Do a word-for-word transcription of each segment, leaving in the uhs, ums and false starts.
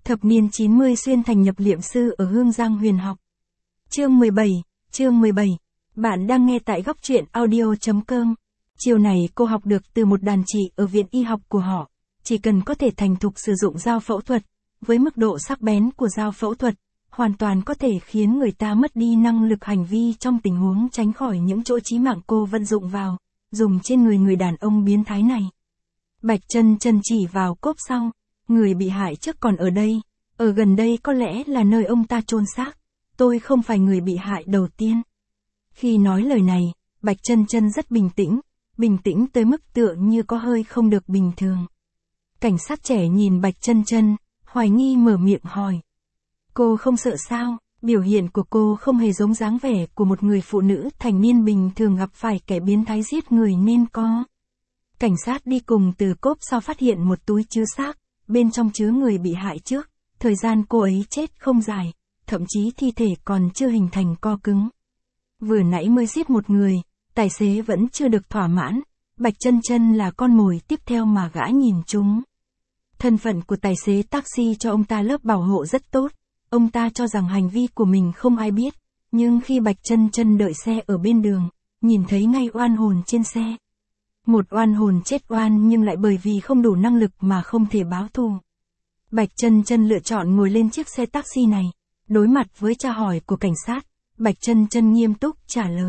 Thập niên chín mươi xuyên thành nhập liệm sư ở Hương Giang huyền học. Chương mười bảy, chương mười bảy. Bạn đang nghe tại góc truyện audio.com. Chiều này cô học được từ một đàn chị ở viện y học của họ. Chỉ cần có thể thành thục sử dụng dao phẫu thuật, với mức độ sắc bén của dao phẫu thuật, hoàn toàn có thể khiến người ta mất đi năng lực hành vi trong tình huống tránh khỏi những chỗ chí mạng cô vận dụng vào, dùng trên người người đàn ông biến thái này. Bạch Chân Chân chỉ vào cốp sau. Người bị hại trước còn ở đây, ở gần đây có lẽ là nơi ông ta chôn xác. Tôi không phải người bị hại đầu tiên. Khi nói lời này, Bạch Chân Chân rất bình tĩnh, bình tĩnh tới mức tựa như có hơi không được bình thường. Cảnh sát trẻ nhìn Bạch Chân Chân, hoài nghi mở miệng hỏi. Cô không sợ sao? Biểu hiện của cô không hề giống dáng vẻ của một người phụ nữ thành niên bình thường gặp phải kẻ biến thái giết người nên có. Cảnh sát đi cùng từ cốp sau phát hiện một túi chứa xác, bên trong chứa người bị hại trước, thời gian cô ấy chết không dài, thậm chí thi thể còn chưa hình thành co cứng. Vừa nãy mới giết một người, tài xế vẫn chưa được thỏa mãn, Bạch Chân Chân là con mồi tiếp theo mà gã nhìn chúng. Thân phận của tài xế taxi cho ông ta lớp bảo hộ rất tốt, ông ta cho rằng hành vi của mình không ai biết, nhưng khi Bạch Chân Chân đợi xe ở bên đường, nhìn thấy ngay oan hồn trên xe. Một oan hồn chết oan nhưng lại bởi vì không đủ năng lực mà không thể báo thù. Bạch Chân Chân lựa chọn ngồi lên chiếc xe taxi này. Đối mặt với tra hỏi của cảnh sát, Bạch Chân Chân nghiêm túc trả lời.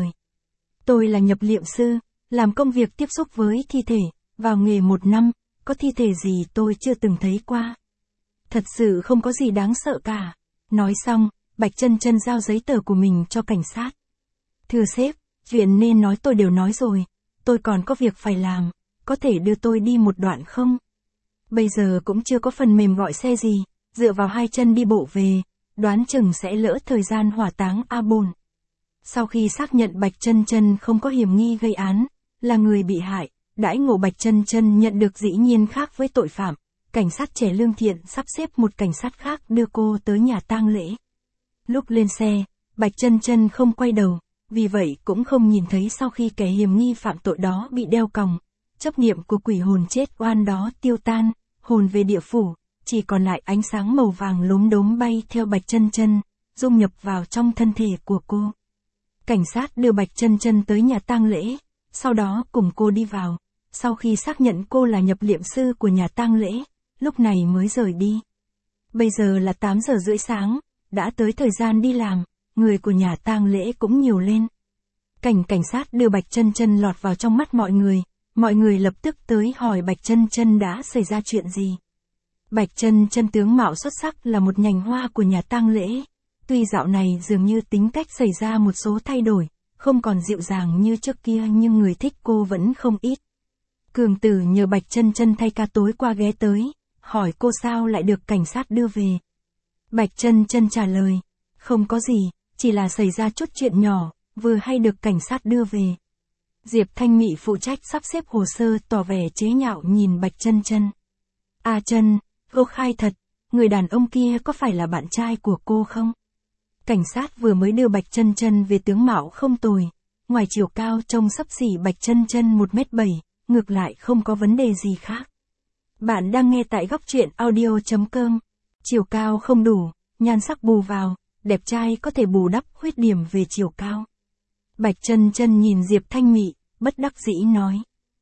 Tôi là nhập liệm sư, làm công việc tiếp xúc với thi thể, vào nghề một năm, có thi thể gì tôi chưa từng thấy qua. Thật sự không có gì đáng sợ cả. Nói xong, Bạch Chân Chân giao giấy tờ của mình cho cảnh sát. Thưa sếp, chuyện nên nói tôi đều nói rồi. Tôi còn có việc phải làm, có thể đưa tôi đi một đoạn không? Bây giờ cũng chưa có phần mềm gọi xe gì, dựa vào hai chân đi bộ về, đoán chừng sẽ lỡ thời gian hỏa táng A Bồn. Sau khi xác nhận Bạch Chân Chân không có hiểm nghi gây án, là người bị hại, đãi ngộ Bạch Chân Chân nhận được dĩ nhiên khác với tội phạm, cảnh sát trẻ lương thiện sắp xếp một cảnh sát khác đưa cô tới nhà tang lễ. Lúc lên xe, Bạch Chân Chân không quay đầu. Vì vậy cũng không nhìn thấy sau khi kẻ hiểm nghi phạm tội đó bị đeo còng, chấp niệm của quỷ hồn chết oan đó tiêu tan, hồn về địa phủ, chỉ còn lại ánh sáng màu vàng lốm đốm bay theo Bạch Chân Chân, dung nhập vào trong thân thể của cô. Cảnh sát đưa Bạch Chân Chân tới nhà tang lễ, sau đó cùng cô đi vào, sau khi xác nhận cô là nhập liệm sư của nhà tang lễ, lúc này mới rời đi. Bây giờ là tám giờ rưỡi sáng, đã tới thời gian đi làm. Người của nhà tang lễ cũng nhiều lên. Cảnh cảnh sát đưa Bạch Chân Chân lọt vào trong mắt mọi người, mọi người lập tức tới hỏi Bạch Chân Chân đã xảy ra chuyện gì. Bạch Chân Chân tướng mạo xuất sắc là một nhành hoa của nhà tang lễ, tuy dạo này dường như tính cách xảy ra một số thay đổi, không còn dịu dàng như trước kia nhưng người thích cô vẫn không ít. Cường Tử nhờ Bạch Chân Chân thay ca tối qua ghé tới, hỏi cô sao lại được cảnh sát đưa về. Bạch Chân Chân trả lời, không có gì. Chỉ là xảy ra chút chuyện nhỏ, vừa hay được cảnh sát đưa về. Diệp Thanh Mị phụ trách sắp xếp hồ sơ tỏ vẻ chế nhạo nhìn Bạch Chân Chân. A Chân, cô khai thật, người đàn ông kia có phải là bạn trai của cô không? Cảnh sát vừa mới đưa Bạch Chân Chân về tướng mạo không tồi, ngoài chiều cao trông xấp xỉ Bạch Chân Chân một mét bảy, ngược lại không có vấn đề gì khác. Bạn đang nghe tại góc truyện audio.com. Chiều cao không đủ, nhan sắc bù vào. Đẹp trai có thể bù đắp khuyết điểm về chiều cao. Bạch Chân Chân nhìn Diệp Thanh Mị, bất đắc dĩ nói.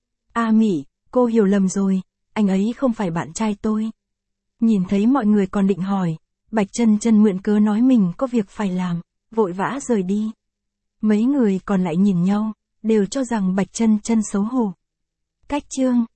A Mị, cô hiểu lầm rồi, anh ấy không phải bạn trai tôi. Nhìn thấy mọi người còn định hỏi, Bạch Chân Chân mượn cớ nói mình có việc phải làm, vội vã rời đi. Mấy người còn lại nhìn nhau, đều cho rằng Bạch Chân Chân xấu hổ. Cách chương